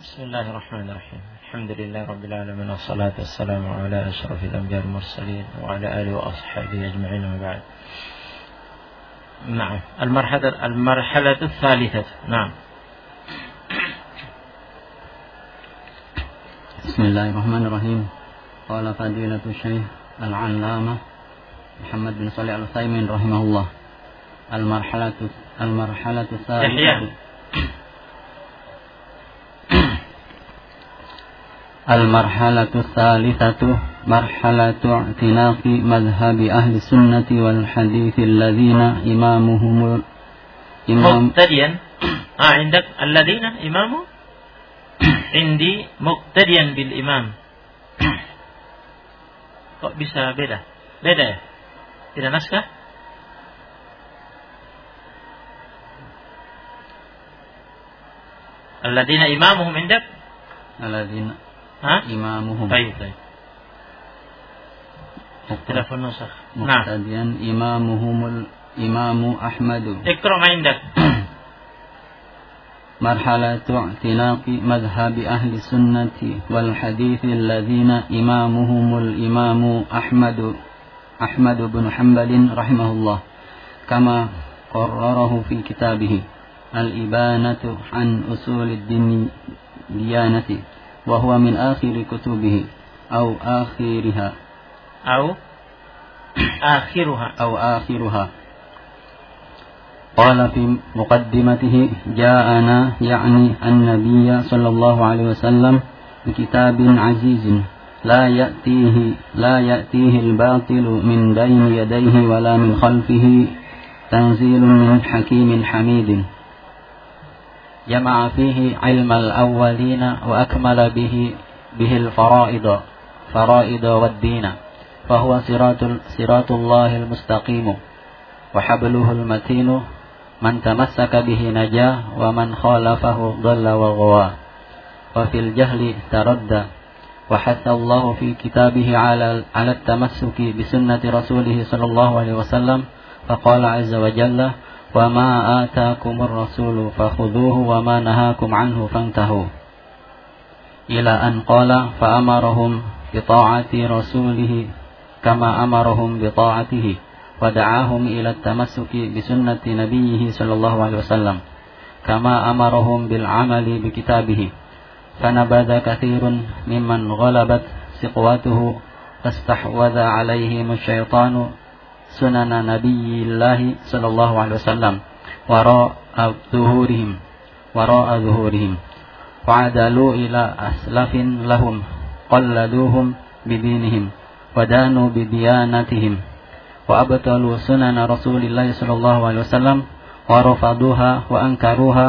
Bismillahirrahmanirrahim. Alhamdulillah rabbil alamin wassalatu wassalamu ala asyrafil anbiya'i wal mursalin wa ala alihi wa ashabihi ajma'in wa ba'd. Naam, al-marhalatu tsalitsah. Naam. Bismillahirrahmanirrahim. Qala fadilatu Syekh Al-'Allamah Muhammad bin Shalih Al-Utsaimin rahimahullah. Al-marhalatu tsalitsah. المرحلة الثالثة مرحلة اعتناق مذهب أهل السنة والحديث الذين إمامهم مقتديا عندك الذين إمامه عندي مقتديا بالإمام. Kok bisa beda ya? Tidak naskah? Alladzina imamuhum indak? Alladzina إمامهم. طيب. اختلاف النسخ. مقتديا إمامهم الإمام أحمد. اقرأ ما عندك. مرحلة اعتناق مذهب أهل السنة والحديث الذين إمامهم الإمام أحمد بن حنبل رحمه الله كما قرره في كتابه الإبانة عن أصول الدين ديانته وهو من آخر كتبه أو آخرها قال في مقدمته جاءنا يعني النبي صلى الله عليه وسلم بكتاب عزيز لا يأتيه الباطل من بين يديه ولا من خلفه تنزيل من حكيم حميد جمع فيه علم الأولين وأكمل به الفرائض والدين فهو صراط الله المستقيم وحبله المتين من تمسك به نجا ومن خالفه ضل وغوى وفي الجهل تردى وحث الله في كتابه على التمسك بسنة رسوله صلى الله عليه وسلم فقال عز وجل وما آتاكم الرسول فخذوه وما نهاكم عنه فانتهوا إلى أن قال فأمرهم بطاعة رسوله كما أمرهم بطاعته ودعاهم إلى التمسك بسنة نبيه صلى الله عليه وسلم كما أمرهم بالعمل بكتابه فنبذ كثير ممن غلبت سقوته فاستحوذ عليهم الشيطان سنن نبي الله صلى الله عليه وسلم وراء ظهورهم وعدلوا إلى أسلف لهم قلدوهم بدينهم ودانوا بديانتهم وأبطلوا سنن رسول الله صلى الله عليه وسلم ورفضوها وأنكروها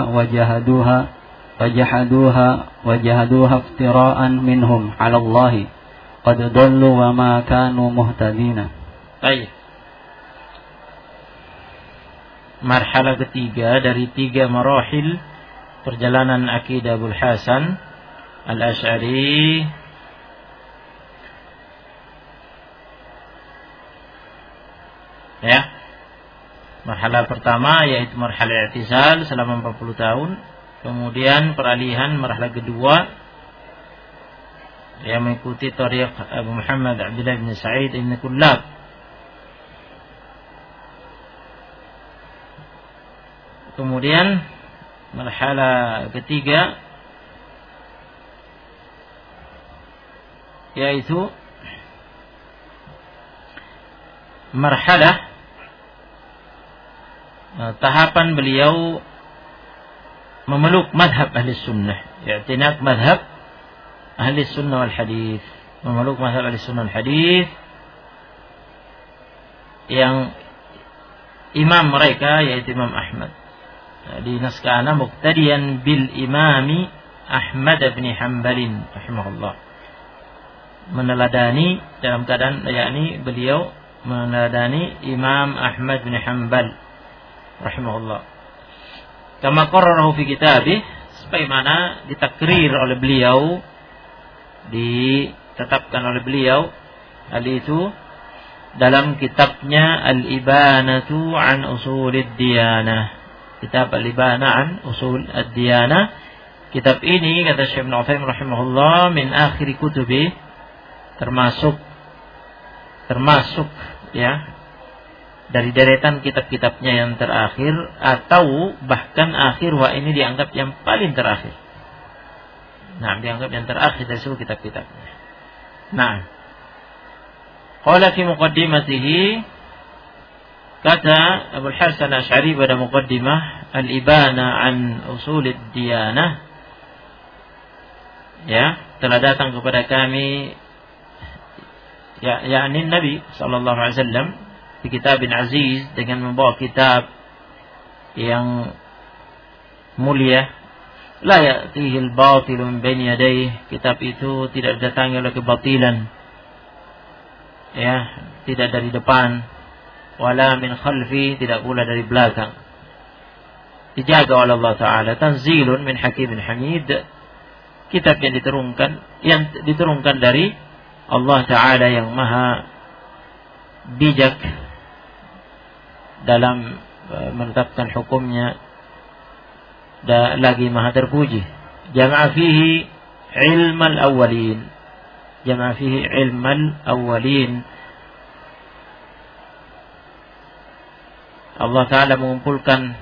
وجحدوها افتراء منهم على الله قد ضلوا وما كانوا مهتدين. Baik. Marhalah ketiga dari 3 marahil perjalanan akidah Abul Hasan Al-Asy'ari ya. Marhalah pertama yaitu marhalah i'tizal selama 40 tahun, kemudian peralihan marhalah kedua yang mengikuti thariq Abu Muhammad Abdullah bin Sa'id bin Kullab. Kemudian marhalah ketiga yaitu marhalah tahapan beliau memeluk madhab ahli sunnah, i'tinaq madhab ahli sunnah wal hadith, memeluk madhab ahli sunnah wal hadith yang imam mereka yaitu Imam Ahmad. Di naskah ana muqtadiyan bil imami Ahmad bin Hanbal rahimahullah, meneladani dalam keadaan yakni beliau meneladani Imam Ahmad bin Hanbal rahimahullah kama qarrarahu fi kitabih, sebagaimana ditakrir oleh beliau, ditetapkan oleh beliau hal itu dalam kitabnya Al-Ibanatu an Usulid Diyanah, kitab Al-Ibanah an Usul Ad-Diyanah, Kitab ini kata Syekh Ibnu Utsaimin rahimahullah min akhir kutubi, termasuk ya dari deretan kitab-kitabnya yang terakhir, atau bahkan akhir, wa ini dianggap yang paling terakhir. Nah, dianggap yang terakhir dari seluruh kitab-kitabnya. Nah, qala fi muqaddimatihi, kata Abu Hasan Asy'ari pada muqaddimah Al-Ibana an Usulid Diyanah, ya, telah datang kepada kami yakni Nabi sallallahu alaihi wasallam di kitabin aziz, dengan membawa kitab yang mulia, la ya'tihi al-batil min baini yadayhi, kitab itu tidak didatangi oleh kebatilan, ya, tidak dari depan, wala min khalfi, tidak pula dari belakang, dijaga oleh Allah Ta'ala. Tanzilun min hakimin hamid, kitab yang diturunkan dari Allah Ta'ala yang maha bijak dalam menetapkan hukumnya, dan lagi maha terpuji. Jama'a fihi ilmal awwalin, jama'a fihi ilmal awwalin, Allah Ta'ala mengumpulkan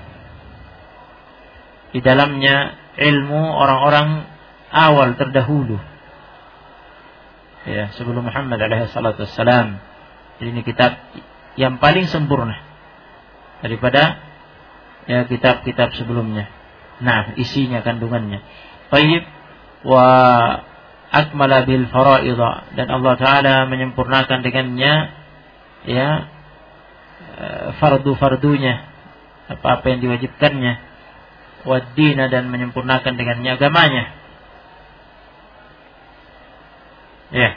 di dalamnya ilmu orang-orang awal terdahulu, ya, sebelum Muhammad alaihi salatu wassalam. Jadi ini kitab yang paling sempurna daripada ya kitab-kitab sebelumnya. Nah, isinya, kandungannya. Tayyib wa akmala bil faraidha, dan Allah Ta'ala menyempurnakan dengannya ya fardu-fardunya, apa-apa yang diwajibkannya, wad-dina, dan menyempurnakan dengannya agamanya. Ya.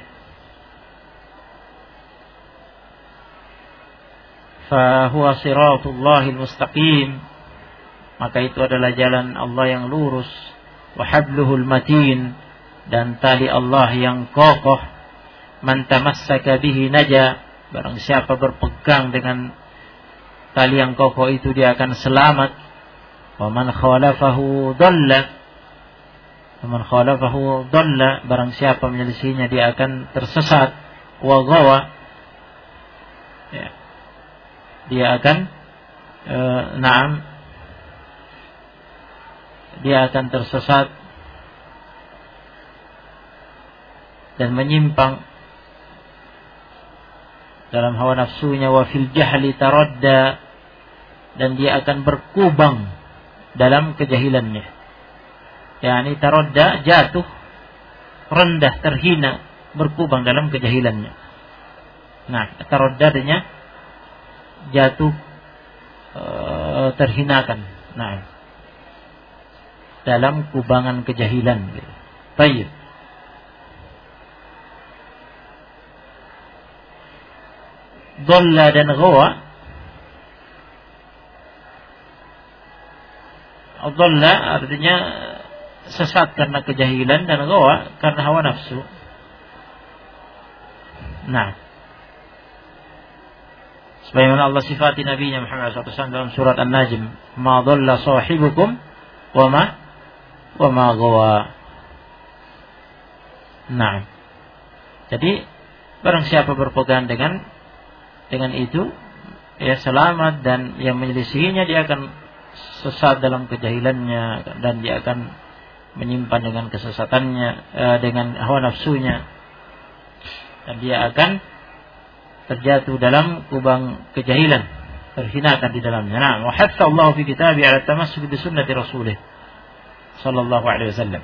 Fa huwa siratullahil mustaqim, maka itu adalah jalan Allah yang lurus, wa habluhul matin, dan tali Allah yang kokoh. Man tamassaka bihi naja, barang siapa berpegang dengan tali yang kokoh itu dia akan selamat. Wa man khalafahu dhalla, wa man khalafahu dhalla, barang siapa menyelisihinya dia akan tersesat. Wa ghawa, ya, dia akan dia akan tersesat dan menyimpang dalam hawa nafsunya. Wa fil jahli taradda, dan dia akan berkubang dalam kejahilannya. Yani taradda, jatuh, rendah, terhina, berkubang dalam kejahilannya. Nah, taradda-nya jatuh, terhinakan. Nah, dalam kubangan kejahilan. Baik. Dhalla dan ghawa. Dhalla artinya sesat karena kejahilan, dan ghawa karena hawa nafsu. Nah, sebagaimana Allah sifati Nabi Muhammad SAW dalam surat An-Najm, ma dhalla sahibukum wa ma ghawa. Nah, jadi barang siapa berpegang dengan itu, ya selamat, dan yang menyelisihinya dia akan sesat dalam kejahilannya, dan dia akan menyimpan dengan kesesatannya, dengan hawa nafsunya, dan dia akan terjatuh dalam kubang kejahilan, terhinakan di dalamnya. Nah, wa hatta Allah fi kitabi ala tamassuk bi sunnati rasulih sallallahu alaihi wasallam.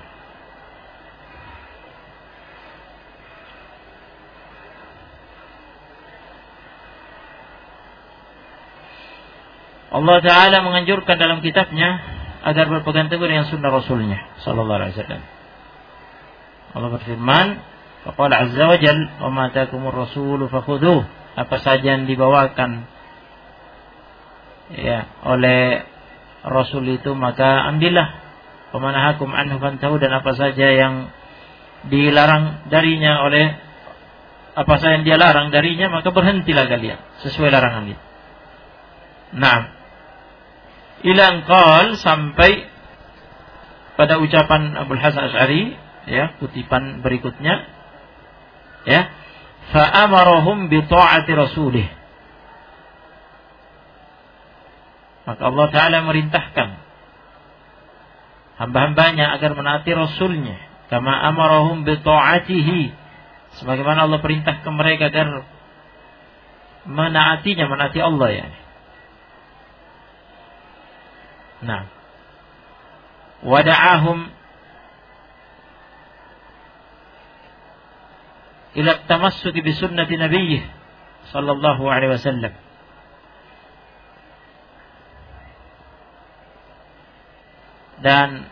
Allah Ta'ala menganjurkan dalam kitabnya agar berpegang teguh dengan sunnah Rasulnya sallallahu alaihi wasallam. Allah berfirman, faqala azza wa jalla, wa ma atakumur rasulu fakhudhuh, apa saja yang dibawakan ya oleh Rasul itu maka ambillah. Wa ma nahakum anhu fantahu, dan apa saja yang dilarang darinya oleh, apa saja yang dia larang darinya maka berhentilah kalian sesuai larangan itu. Nah, ila anqal, sampai pada ucapan Abul Hasan Asy'ari, ya, kutipan berikutnya, ya, fa amarahum bi ta'ati rasulih. Maka Allah Ta'ala merintahkan hamba-hambanya agar menaati Rasulnya, kama amarahum bi ta'atihi, sebagaimana Allah perintahkan mereka agar menaatinya, menaati Allah, ya. Nah, wada'ahum ila tamassuki bi sunnati nabiyyih sallallahu alaihi wasallam. Dan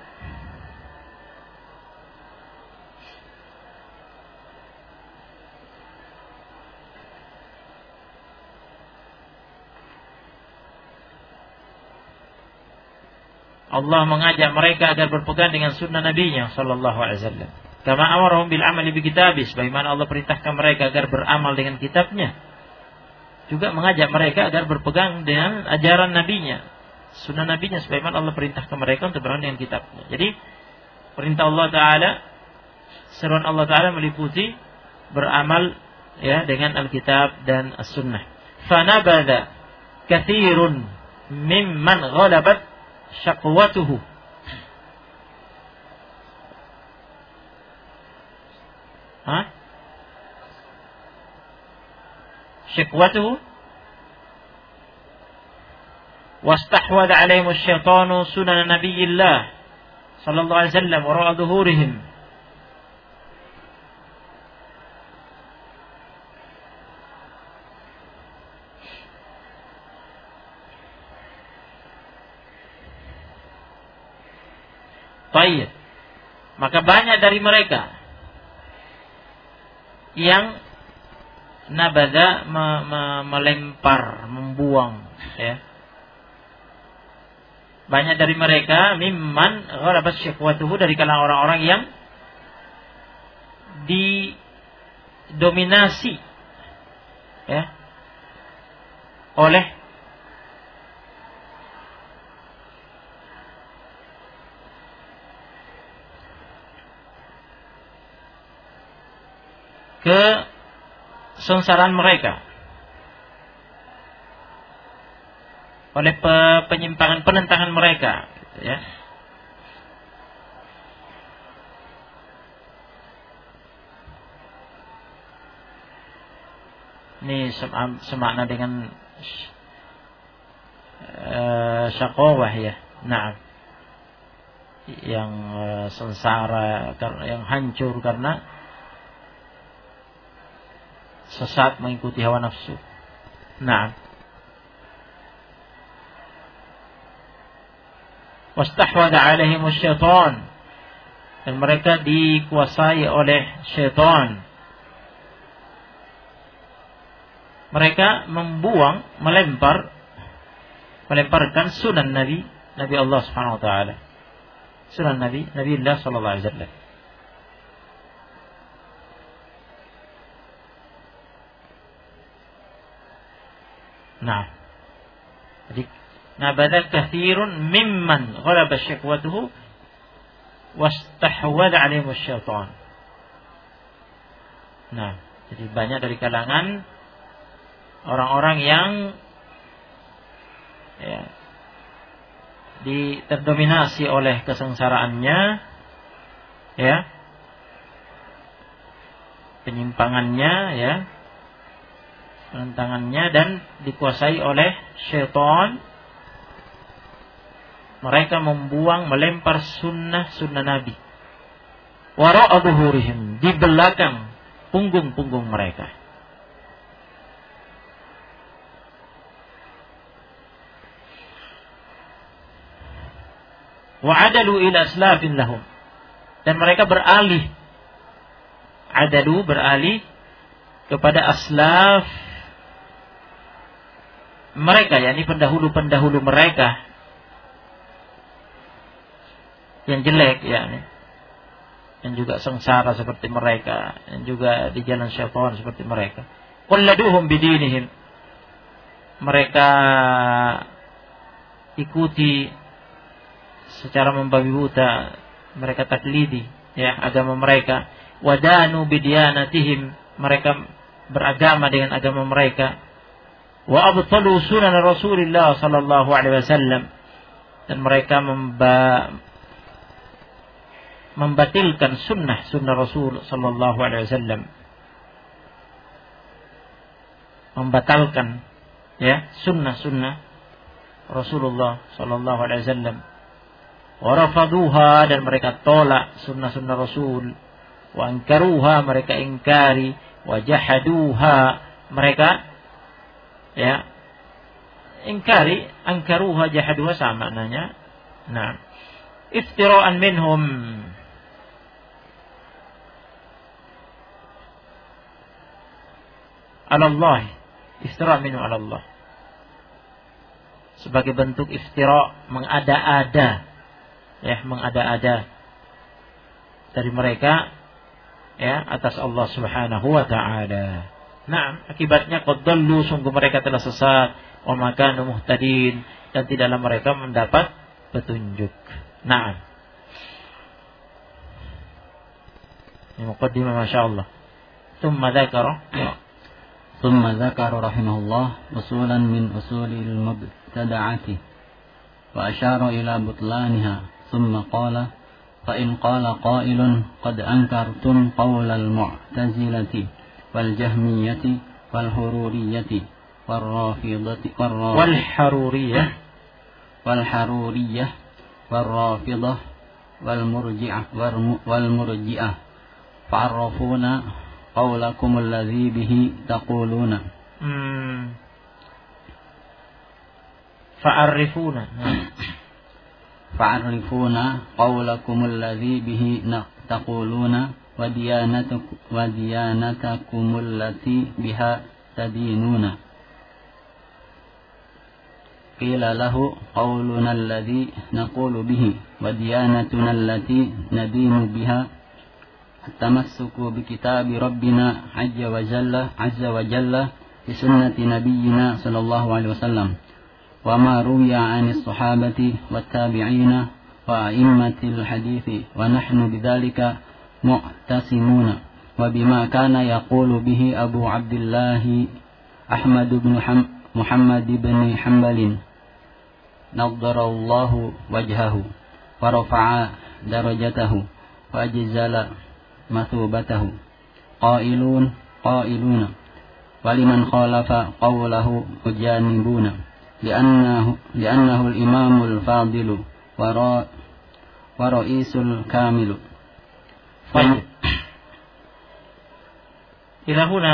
Allah mengajak mereka agar berpegang dengan sunnah Nabi-Nya sallallahu alaihi wasallam. Kama amarahum bil amali bi kitabih, sebagaimana Allah perintahkan mereka agar beramal dengan kitabnya. Juga mengajak mereka agar berpegang dengan ajaran Nabi-Nya, sunnah Nabi-Nya, sebagaimana Allah perintahkan mereka untuk beramal dengan kitabnya. Jadi perintah Allah Ta'ala, seruan Allah Ta'ala meliputi beramal, ya, dengan Alkitab dan As-Sunnah. Fanabada katsirun mimman ghalabat syakwatuhu. Syakwatuhu wastahwada alaihim asyaitanu sunan nabiyillah sallallahu alaihi wasallam wa ra'a dhuhurihim. Baik. Maka banyak dari mereka yang nabada melempar, membuang, ya. Banyak dari mereka mimman ghalabat syakwatuhu, dari kalangan orang-orang yang didominasi, ya, oleh kesengsaraan mereka, oleh penyimpangan, penentangan mereka, gitu, ya. Ini semakna dengan syaqawah, ya. Nah, yang sengsara, yang hancur karena sesat mengikuti hawa nafsu. Nah, wastahwada alaihim syaitan, dan mereka dikuasai oleh syaitan. Mereka membuang, melemparkan sunan Nabi Allah Subhanahu wa taala. Sunan Nabi Allah sallallahu alaihi wasallam. Nah, jadi nabada katsirun mimman ghalaba syakwatuhu wastahwada alaihim syaitan. Nah, jadi banyak dari kalangan orang-orang yang, ya, terdominasi oleh kesengsaraannya, ya, penyimpangannya, ya, penentangannya, dan dikuasai oleh syaitan. Mereka membuang, melempar sunnah Nabi. Wara'a dhuhurihim, di belakang punggung-punggung mereka. Wa'adalu ila aslafin lahum, dan mereka beralih kepada aslaf mereka, yakni pendahulu-pendahulu mereka yang jelek, yakni yang juga sengsara seperti mereka, yang juga di jalan syaitan seperti mereka. Qalladuhum bidinihim, mereka ikuti secara membabi buta mereka taklidi ya agama mereka. Wadanu bidyanatihim, mereka beragama dengan agama mereka. Wa abtalu sunan Rasulullah sallallahu alaihi wasallam, dan mereka membatilkan sunnah Rasul sallallahu alaihi wasallam, membatalkan ya sunnah Rasulullah sallallahu alaihi wasallam. Wa rafaduha, dan mereka tolak sunnah Rasul. Wa angkaruha, mereka ingkari. Wa jahaduha, mereka ya ingkari. Angkaruha jahaduha sama maknanya. Nah, iftira'an minhum, ala Allah, iftira' minhum ala Allah, sebagai bentuk iftira', mengada-ada ya, mengada-ada dari mereka ya atas Allah Subhanahu wa taala. Nah, akibatnya qad dallu, sungguh mereka telah sesat, wa ma kanu muhtadin, dan tidaklah mereka mendapat petunjuk. Nah, ini muqaddimah masyaallah. Tsumma dzakara rahimahullah usulan min usulil mubtada'ati wa asyara ila butlaniha. Tsumma qala fa in qala qailun qad ankartum qawlal mu'tazilati wal jahmiyati wal hururiyati wal rafidati wal haruriyah wal rafidah wal murji'ah fa'arrafuna qawlakum alladhi bihi taquluna fa'arrifuna qawlakum alladhi bihi taquluna wa diyanatakum allati biha tadinuna. Qila lahu qawluna alladhi naqulu bihi wa diyanatuna allati nadinu biha at-tamassuku bi kitabi rabbina azza wa jalla bi sunnati nabiyyina sallallahu alaihi wasallam wa ma ruwiya 'anis sahabati wat tabi'ina wa a'immatil hadithi wa nahnu bidzalika mu'tasimuna wa bima kana yaqulu bihi Abu Abdullah Ahmad bin Muhammad bin Hanbalin naddarallahu wajhahu wa rafa'a darajatahu wa ajzala mathubatahu qailuna waliman khalafa qawlahu ujanibuna li'annahu al-imamul fadilu wa ra'isul kamilu. Baik. Ila huna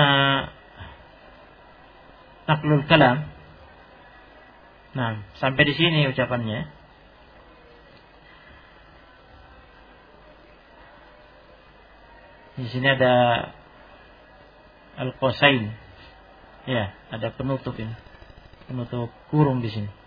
naqlul kalam. Nah, sampai di sini ucapannya. Di sini ada al-qasain. Ya, ada penutup ini. Penutup kurung di sini.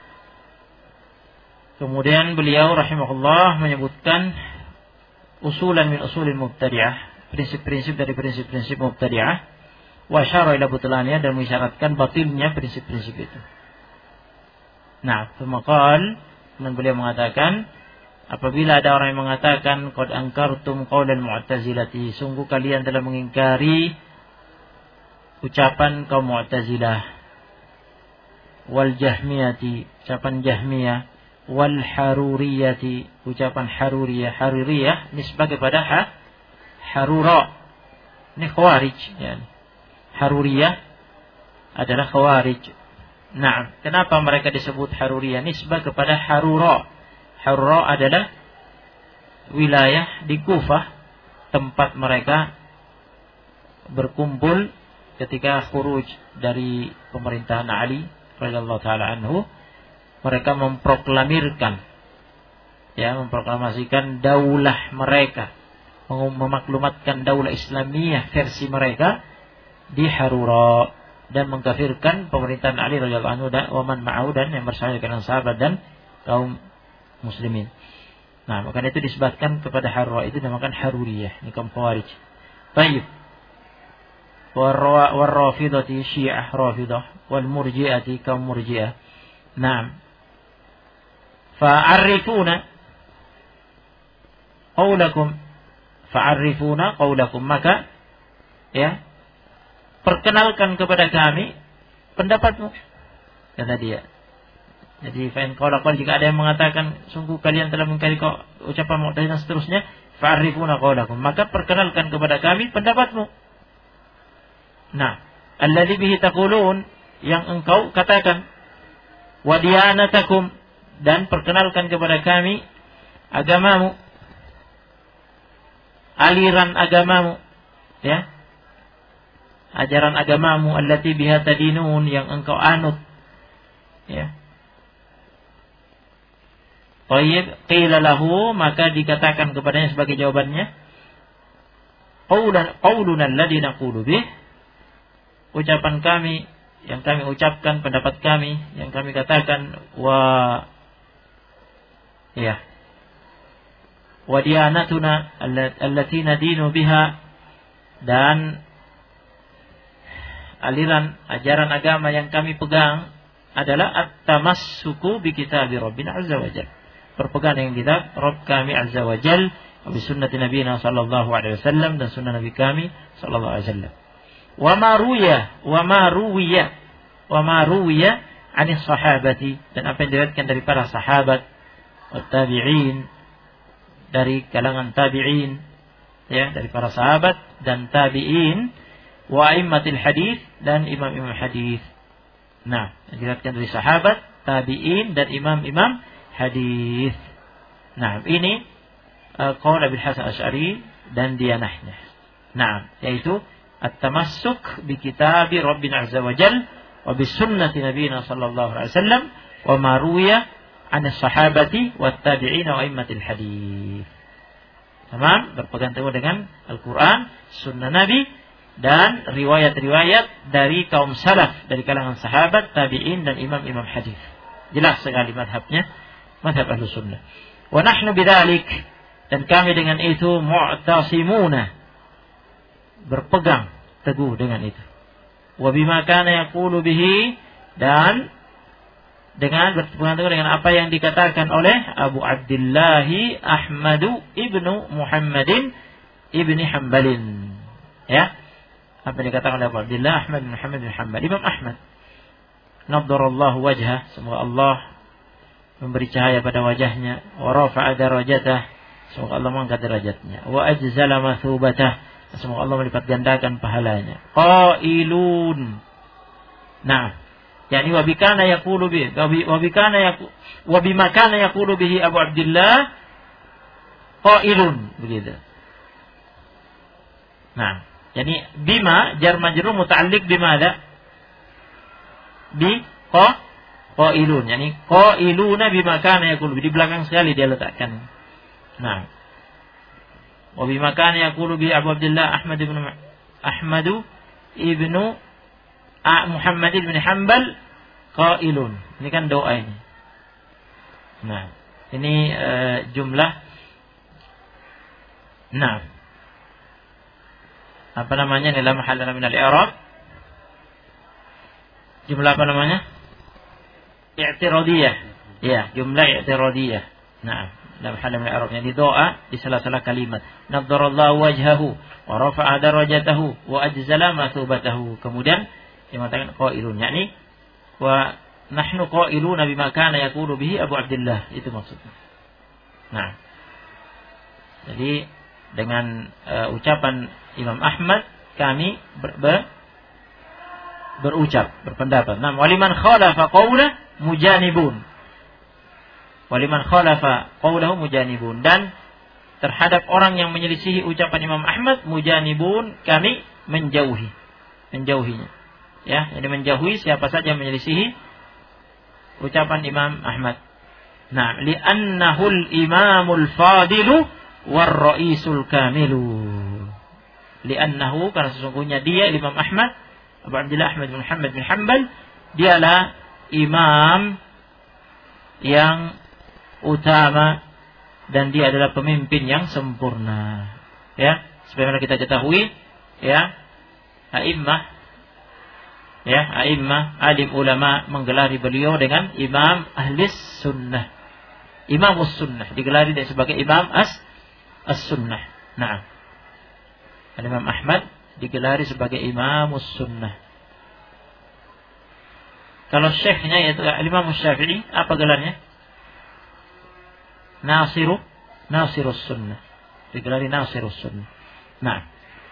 Kemudian beliau rahimahullah menyebutkan usulan min usulil mubtadi'ah, prinsip-prinsip dari prinsip-prinsip mubtadi'ah, wa syara ila butlaniyah, dan mengisyaratkan batilnya prinsip-prinsip itu. Nah, pemaqal, dan beliau mengatakan, apabila ada orang yang mengatakan qad ankartum qaulal mu'tazilati, sungguh kalian telah mengingkari ucapan kaum Mu'tazilah, wal jahmiyati, ucapan Jahmiyah, wal haruriyati, ucapan Haruriyah nisbah kepada Harura, ini khawarij ya. Haruriyah adalah khawarij. Nah, kenapa mereka disebut Haruriyah? Nisbah kepada Harura. Harura adalah wilayah di Kufah, tempat mereka berkumpul ketika khuruj dari pemerintahan Ali radhiyallahu taala anhu. Mereka memproklamasikan daulah mereka, memaklumatkan daulah Islamiyah versi mereka di Harura, dan mengkafirkan pemerintahan Ali radhiyallahu anhu dan waman ma'au, dan yang bersama dengan sahabat dan kaum muslimin. Nah, maka itu disebutkan kepada Harura, itu dinamakan Haruriyah, ini kaum Khawarij. Baik. Warrafidati Syiah Rafidah, wal murji'ati kaum Murji'ah. Naam. Fa'arifuna, qaulakum fa'arifuna qaulakum, maka ya perkenalkan kepada kami pendapatmu, kata dia. Jadi fa'in qala jika ada yang mengatakan sungguh kalian telah mengingkari ucapan Mu'tazilah dan seterusnya, fa'arifuna qaulakum, maka perkenalkan kepada kami pendapatmu. Nah, alladzi bihi taqulun, yang engkau katakan, wa diyanatakum, dan perkenalkan kepada kami agamamu, aliran agamamu, ya, ajaran agamamu, allati biha tadinun, yang engkau anut, ya. Tayyib, qila lahu, maka dikatakan kepadanya sebagai jawabannya, qauluna alladhi naqulu bih, ucapan kami yang kami ucapkan, pendapat kami yang kami katakan, wa diyanatuna allati nadinu biha, dan aliran ajaran agama yang kami pegang adalah at-tamassuku bi kitabi Rabbina azza wa jalla, berpegang dengan kitab Rabb kami azza wa jalla, wa bi sunnati nabiyina sallallahu alaihi wasallam, dan sunnah nabi kami sallallahu alaihi wasallam. Wa ma ruwiya anis sahabati, dan apa yang diriwayatkan dari para sahabat, tabi'in, dari kalangan tabi'in, ya, dari para sahabat dan tabi'in, wa aimmatil hadis, dan imam-imam hadis. Nah, diriwayatkan dari sahabat, tabi'in, dan imam-imam hadis. Nah, ini qaul Abil Hasan Asy'ari dan dianahnya. Nah, yaitu at-tamassuk bi kitabi Rabbina azza wa jalla wa bi sunnati nabiyina sallallahu alaihi wasallam wa ma ruwiya an as-sahabati wat tabi'in wa aimmatil hadis. Tamam, berpegang teguh dengan Al-Qur'an, sunnah Nabi, dan riwayat-riwayat dari kaum salaf, dari kalangan sahabat, tabi'in, dan imam-imam hadis. Jelas sekali madhabnya, madhab Ahlus Sunnah. Wa nahnu bidzalik, dan kami dengan itu mu'tasimuna, berpegang teguh dengan itu. Wa bima kana yaqulu bihi, dan dengan berpegang teguh dengan apa yang dikatakan oleh Abu Abdullah Ahmadu ibnu Muhammadin ibni Hanbalin. Ya, apa yang dikatakan oleh Abu Abdullah Ahmad bin Muhammad bin Hanbal, Imam Ahmad. Naddarallahu wajhah, semoga Allah memberi cahaya pada wajahnya. Wa rafa'a darajatah, semoga Allah mengangkat derajatnya. Wa ajzala mathubatah, semoga Allah melipat gandakan pahalanya. Qailun, nah, yani wa bikana yaqulu bihi wa bima kana yaqulu bihi Abu Abdullah qailun, begitu. Nah, yani bima jar majrur muta'alliq bimada? Bi qailun, yani qailuna bima kana yaqulu, di belakang sekali dia letakkan. Nah, wa bima kana yaqulu bi Abu Abdullah Ahmad ibnu Muhammad ibn Hanbal qailun. Ini kan doa ini. Nah, ini jumlah. Nah, apa namanya, dalam hal min al-i'rab, jumlah apa namanya, i'tiradiyah, ya, jumlah i'tiradiyah. Nah, dalam hal min al-i'rab, jadi doa di salah-salah kalimat. Naddarallahu wajhahu wa rafa'a darajatahu wa ajzala mathubatahu. Kemudian dia mengatakan qailun, yakni wa nahnu qailuna bima kana yaqulu bihi Abu Abdullah, itu maksudnya. Nah, jadi dengan ucapan Imam Ahmad kami berucap, berpendapat. Nah, waliman khalafa qawla mujanibun. Waliman khalafa qawlahu mujanibun, dan terhadap orang yang menyelisihi ucapan Imam Ahmad, mujanibun, kami menjauhinya. Ya, jadi menjauhi siapa saja yang menyelisihi ucapan Imam Ahmad. Nah, li'annahul imamul fadilu war-ra'isul kamilu. Li'annahu, karena sesungguhnya dia, Imam Ahmad, Abu Abdullah Ahmad bin Muhammad bin Hanbal, dialah imam yang utama, dan dia adalah pemimpin yang sempurna. Ya, sebagaimana kita ketahui, ya, a'immah, alim ulama menggelari beliau dengan imam ahlis sunnah, imamus sunnah, digelari sebagai imam as-sunnah. Nah, Imam Ahmad digelari sebagai imamus sunnah. Kalau syekhnya yaitu Imam Syafi'i, apa gelarnya? Nasirus sunnah. Digelari Nasirus sunnah. Nah,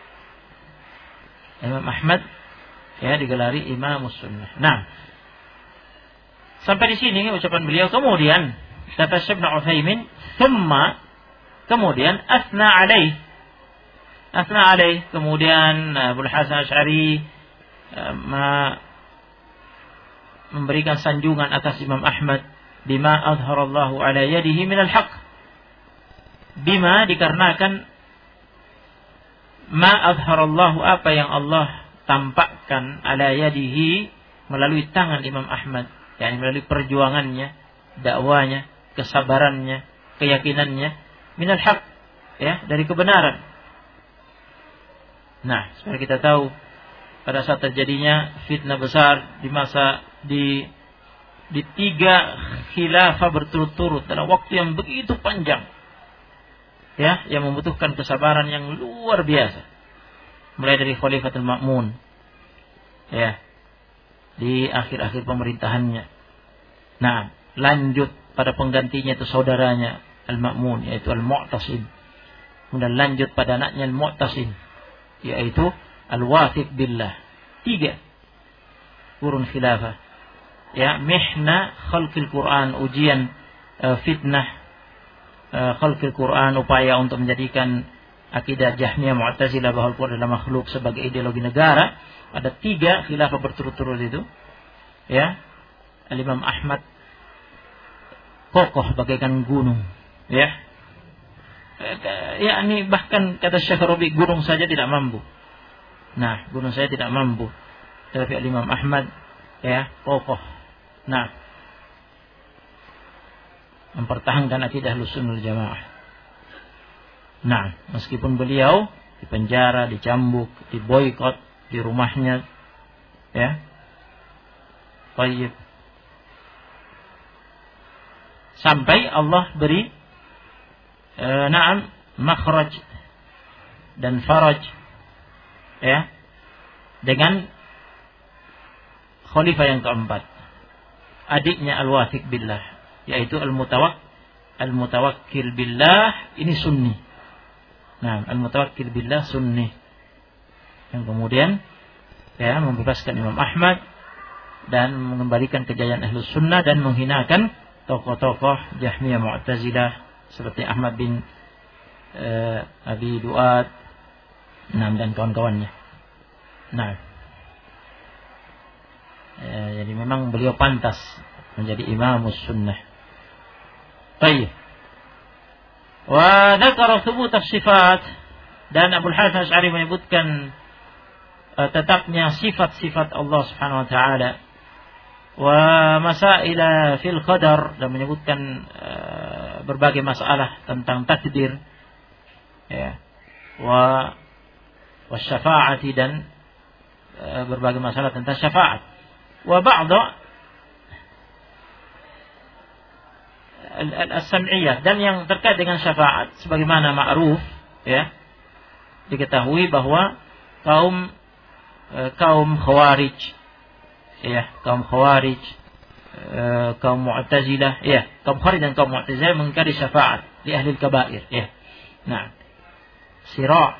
Imam Ahmad ya digelari imamus sunnah. Nah, sampai di sini ucapan beliau. Kemudian kata Syekh Ibnu Utsaimin, kemudian asna alaih. Kemudian Abu Hasan Asy'ari memberikan sanjungan atas Imam Ahmad bima azharallahu ala yadihi minal haqq. Bima dikarenakan ma azharallahu, apa yang Allah tampakkan ala yadihi melalui tangan Imam Ahmad, yakni melalui perjuangannya, dakwanya, kesabarannya, keyakinannya minal haqq, ya, dari kebenaran. Nah, seperti kita tahu pada saat terjadinya fitnah besar di 3 khilafah berturut-turut dalam waktu yang begitu panjang, ya, yang membutuhkan kesabaran yang luar biasa, mulai dari Khalifatul Ma'mun, ya, di akhir-akhir pemerintahannya. Nah, lanjut pada penggantinya itu saudaranya Al-Ma'mun, yaitu Al-Mu'tasim. Kemudian lanjut pada anaknya Al-Mu'tasim, yaitu Al-Wathiq billah. 3 kurun khilafah, ya, mihna khalqil Quran, ujian fitnah khalqil Quran, upaya untuk menjadikan akidah Jahmiyah Mu'tazilah bahwa Al-Quran adalah makhluk sebagai ideologi negara. Ada 3 khilafah berturut-turut itu, ya. Al-Imam Ahmad kokoh bagaikan gunung, ya. Ini bahkan kata Syekh Rabi, gunung saja tidak mampu. Nah, gunung saya tidak mampu. Tapi Imam Ahmad, ya, kokoh. Nah, mempertahankan akidah Ahlussunnah wal Jamaah. Nah, meskipun beliau dipenjara, dicambuk, diboikot di rumahnya, ya. Baik. Sampai Allah beri makhraj dan faraj, ya, dengan khalifah yang keempat, adiknya Al-Wathiq billah, yaitu Al-Mutawakkil billah. Ini sunni. Nah, Al-Mutawakkil billah sunni, yang kemudian, ya, membebaskan Imam Ahmad dan mengembalikan kejayaan Ahlus Sunnah dan menghinakan tokoh-tokoh Jahmiyah Mu'tazilah seperti Ahmad bin Abi Duat, dan kawan-kawannya. Nah, jadi memang beliau pantas menjadi imamus sunnah. Baik. Wa dzakara thubut as-sifat, dan Abu Hasan Asy'ari menyebutkan tetapnya sifat-sifat Allah Subhanahu wa taala. Wa masaila fil qadar, dan menyebutkan berbagai masalah tentang takdir, ya. Wa syafaati, dan berbagai masalah tentang syafaat. Wa ba'da al-sam'iyah, dan yang terkait dengan syafaat sebagaimana ma'ruf, ya, diketahui bahwa kaum Khawarij, ya, kaum Mu'tazilah, ya, kaum Khawarij dan kaum Mu'tazilah mengingkari syafaat di ahli kabair, ya. Nah, sira'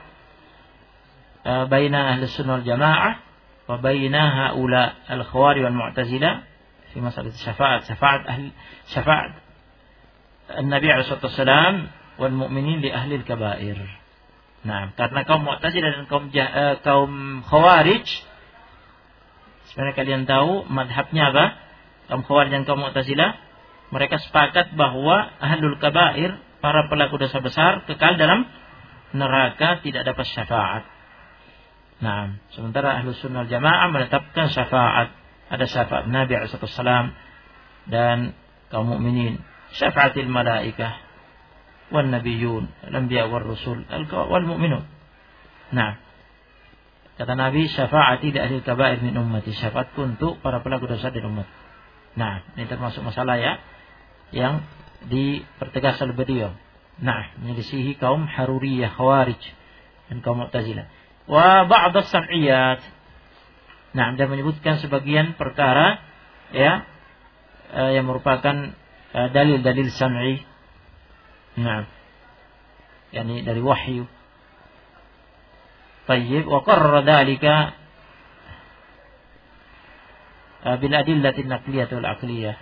baina ahli sunnah wal jamaah wa baina haula al-Khawarij wal Mu'tazilah fi masalah syafaat Nabi sallallahu alaihi wasallam wal mu'minin li ahli al-kabair. Nah, karena kaum Mu'tazilah dan kaum Khawarij, sebenarnya kalian tahu madhabnya apa? Kaum Khawarij dan kaum Mu'tazilah, mereka sepakat bahwa ahlul kabair, para pelaku dosa besar, kekal dalam neraka, tidak dapat syafaat. Nah, sementara Ahlus Sunnah wal Jamaah menetapkan syafaat. Ada syafaat Nabi sallallahu alaihi wasallam dan kaum mukminin, syafaatil malaikah wan nabiyyun, al-anbiya war rusul wal mu'minun. Nah, kata Nabi, syafaati li ahli kabair min ummati, syafaatku untuk para pelaku dosa dari umat. Nah, ini termasuk masalah, ya, yang dipertegas oleh beliau. Nah, menyelisihi kaum Haruriyah, Khawarij dan kaum Mu'tazilah. Wa ba'd as-sam'iyat. Nah, dia menyebutkan sebagian perkara ya yang merupakan dalil-dalil sam'i. Nah, yakni dari wahyu. Tayyib, wa qarrara dzalika bil adillati an-naqliyah wal 'aqliyah.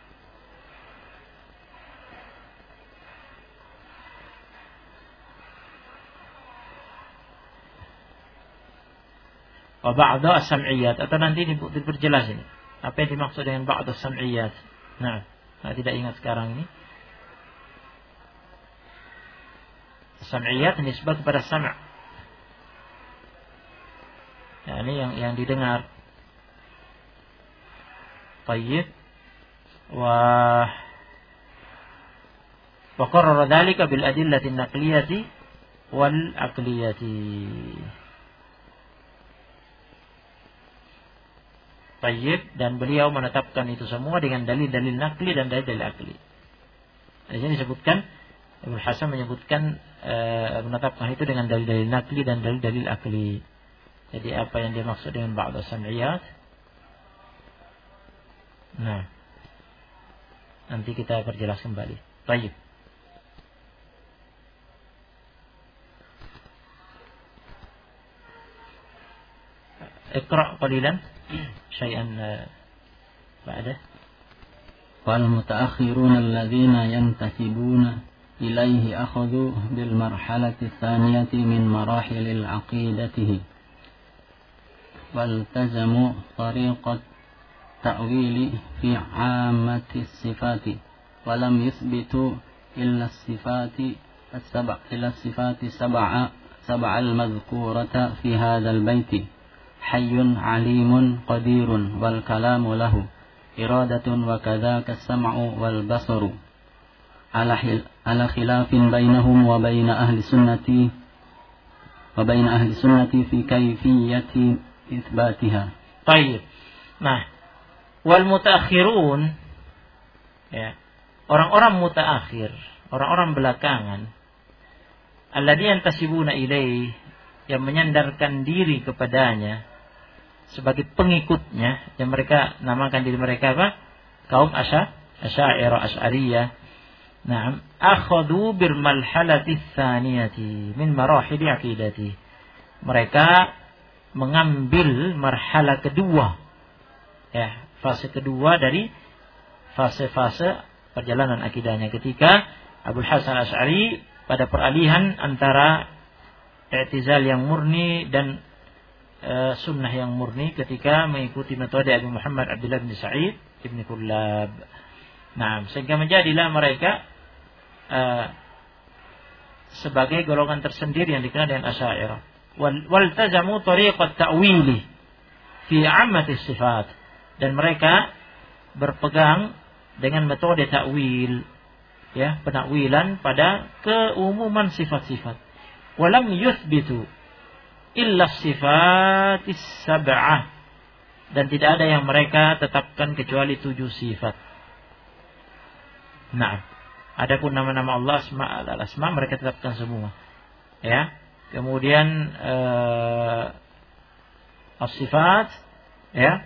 Wa ba'da as-sam'iyat, atau nanti diperjelas ini. Apa yang dimaksud dengan ba'da as-sam'iyat? Nah, saya tidak ingat sekarang ini. Sam'iyat nisbah kepada sam'. Ya, ini yang didengar. Tayyib. Wa qarrara dzalika bil adillati an-naqliyati wal 'aqliyati. Tayyib, dan beliau menetapkan itu semua dengan dalil-dalil nakli dan dalil-dalil akli. Di sini disebutkan, Ibnu Hasan menyebutkan menetapkan itu dengan dalil-dalil nakli dan dalil-dalil akli. Jadi apa yang dia maksud dengan ba'd as-sam'iyat? Nah, nanti kita perjelas kembali. Tayyib. اقرأ قليلا شيئا بعده. والمتأخرون الذين ينتسبون إليه أخذوا بالمرحلة الثانية من مراحل العقيدته والتزموا طريق التأويل في عامة الصفات ولم يثبتوا إلا الصفات السبع المذكورة في هذا البيت: حي عليم قدير والكلام له إرادة وكذاك السمع والبصر على خلاف بينهم وبين أهل السنة في كيفية إثباتها. طيب. Nah, wal mutaakhirun, ya, orang-orang mutaakhir, orang-orang belakangan, alladzina yantasibuna ilaih, yang menyandarkan diri kepadanya sebagai pengikutnya, yang mereka namakan diri mereka apa? Kaum Asy'ariyah, Asy'ariyah. Naam, akhadhu bil marhalati tsaniyati min marahil aqidati. Mereka mengambil marhalah kedua, ya, fase kedua dari fase-fase perjalanan akidahnya ketika Abul Hasan Asy'ari pada peralihan antara i'tizal yang murni dan sunnah yang murni ketika mengikuti metode Abu Muhammad Abdullah bin Sa'id Ibn Kullab. Nah, sehingga menjadilah mereka sebagai golongan tersendiri yang dikenal dengan Asy'ariyah. Waltazamu tariqat ta'wili fi 'ammati sifat, dan mereka berpegang dengan metode ta'wil, ya, penakwilan pada keumuman sifat-sifat. Walam yuthbitu illa sifatis sab'ah, dan tidak ada yang mereka tetapkan kecuali 7 sifat. Nah, adapun nama-nama Allah, asma mereka tetapkan semua. Ya. Kemudian as-sifat, ya,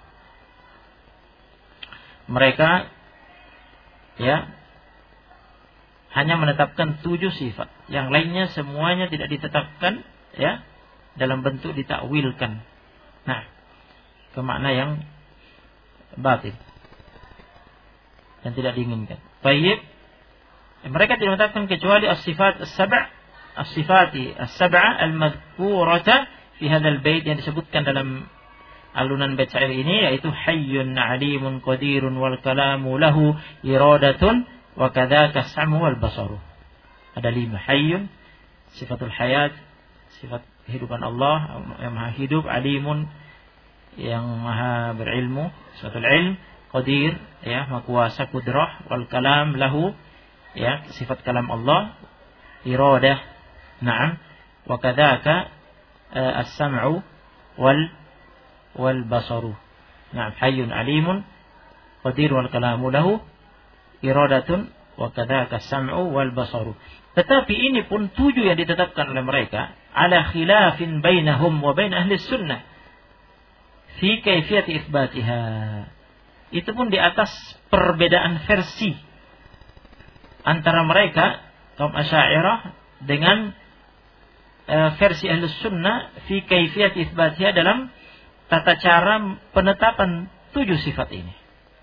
mereka, ya, hanya menetapkan 7 sifat. Yang lainnya semuanya tidak ditetapkan, ya, dalam bentuk ditakwilkan. Nah, ke makna yang batil dan tidak diinginkan. Baik, mereka tidak menetapkan kecuali as-sifat as-sifati as-sab'ah al-madhkurata fi hadzal bait, yang disebutkan dalam alunan bait syair ini, yaitu hayyun 'alimun qadirun wal kalamu lahu iradatun wa kadzaka as-sam'u wal basaru. Ada 5. Hayyun, sifatul hayat, sifat kehidupan Allah yang maha hidup, alimun, yang maha berilmu, sifatul ilm, qadir, ya, maha kuasa, kudrah, wal kalam lahu, ya, sifat kalam Allah, iradah, na'am, wa kadzaka as-sam'u wal basaru. Na'am, hayyun alimun qadir wal kalamu lahu iradatun wa kadzaka sam'u wal basaru. Tetapi ini pun 7 yang ditetapkan oleh mereka ala khilafin bainahum wa bain ahli sunnah fi kaifiyati itsbatiha. Itu pun di atas perbedaan versi antara mereka kaum Asy'ariyah dengan versi ahli sunnah fi kaifiyati itsbatiha dalam tata cara penetapan 7 sifat ini.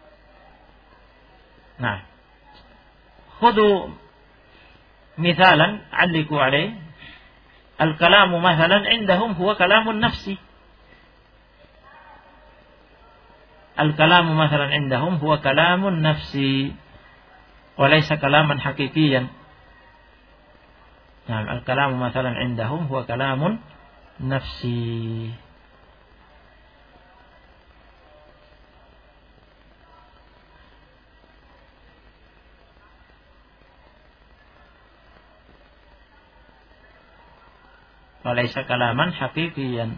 Nah, khudu misalan aliku alaih. Al-kalamu mathalan indahum huwa kalamun nafsi. Al-kalamu mathalan indahum huwa kalamun nafsi wa laysa kalaman haqiqiyan. Nah, al-kalamu mathalan indahum huwa kalamun nafsi. Walaysa kalaman haqiqiyan.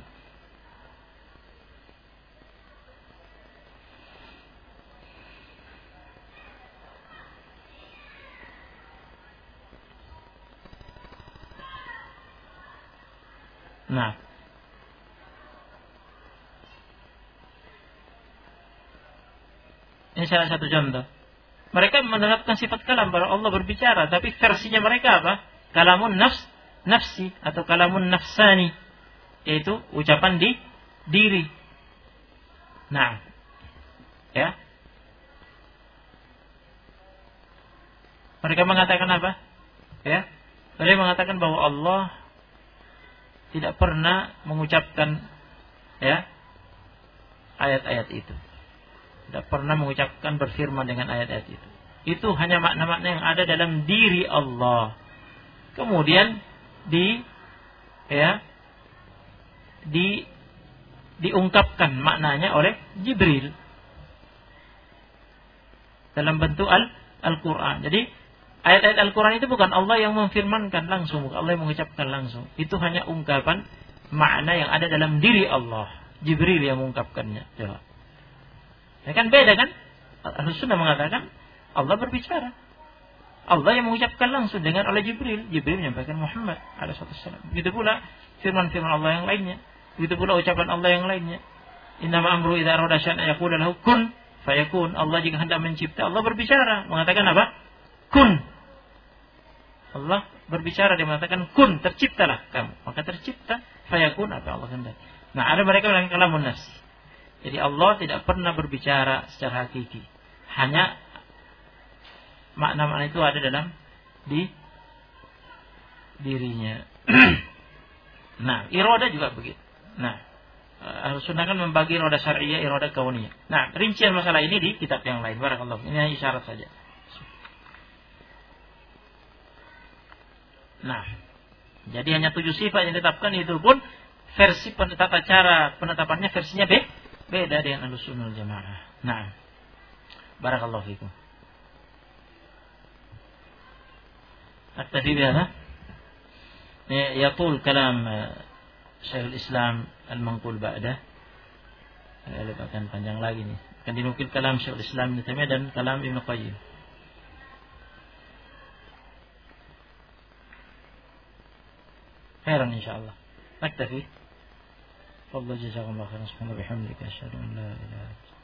Nah, ini salah satu contoh. Mereka menerapkan sifat kalam bahwa Allah berbicara, tapi versinya mereka apa? Kalamun nafsi atau kalamun nafsani, yaitu ucapan di diri. Nah, ya. Mereka mengatakan apa? Ya. Mereka mengatakan bahwa Allah tidak pernah mengucapkan ya ayat-ayat itu. Tidak pernah mengucapkan berfirman dengan ayat-ayat itu. Itu hanya makna-makna yang ada dalam diri Allah. Kemudian diungkapkan maknanya oleh Jibril dalam bentuk Al-Quran. Jadi ayat-ayat Al-Quran itu bukan Allah yang memfirmankan langsung, bukan Allah yang mengucapkan langsung. Itu hanya ungkapan makna yang ada dalam diri Allah. Jibril yang mengungkapkannya. Coba. Ya kan beda kan? Rasulullah mengatakan Allah berbicara. Allah yang mengucapkan langsung dengan oleh Jibril. Jibril menyampaikan Muhammad alaihissalam. Begitu pula firman-firman Allah yang lainnya. Begitu pula ucapan Allah yang lainnya. Innama amru idza arada syai'an yaqulu lahu kun fayakun. Allah jika hendak mencipta, Allah berbicara, mengatakan apa? Kun. Allah berbicara, dia mengatakan kun, terciptalah kamu. Maka tercipta, fayakun, apa Allah hendak. Nah, ada mereka yang kalamun nafsi. Jadi Allah tidak pernah berbicara secara hakiki. Hanya makna-makna itu ada dalam dirinya. Nah, iroda juga begitu. Nah, Sunnah kan membagi iroda syar'iyyah, iroda kauniyah. Nah, rincian masalah ini di kitab yang lain. Barakallahu. Ini hanya isyarat saja. Nah, jadi hanya 7 sifat yang ditetapkan, itu pun versi tata cara penetapannya versinya beda dengan Ahlussunnah wal Jamaah. Nah, barakallahu fikum. أكتفي بهذا. يطول كلام شيخ الإسلام المنقول بعده. Akan panjang lagi nih. Akan dinukil kalam Syekhul Islam Ibnu Taimiyah dan kalam Ibnu Qayyim. خيرا إن شاء الله. نكتفي. والله جزاكم الله خيرا. سبحانك وبحمدك أشهد أن لا إله إلا أنت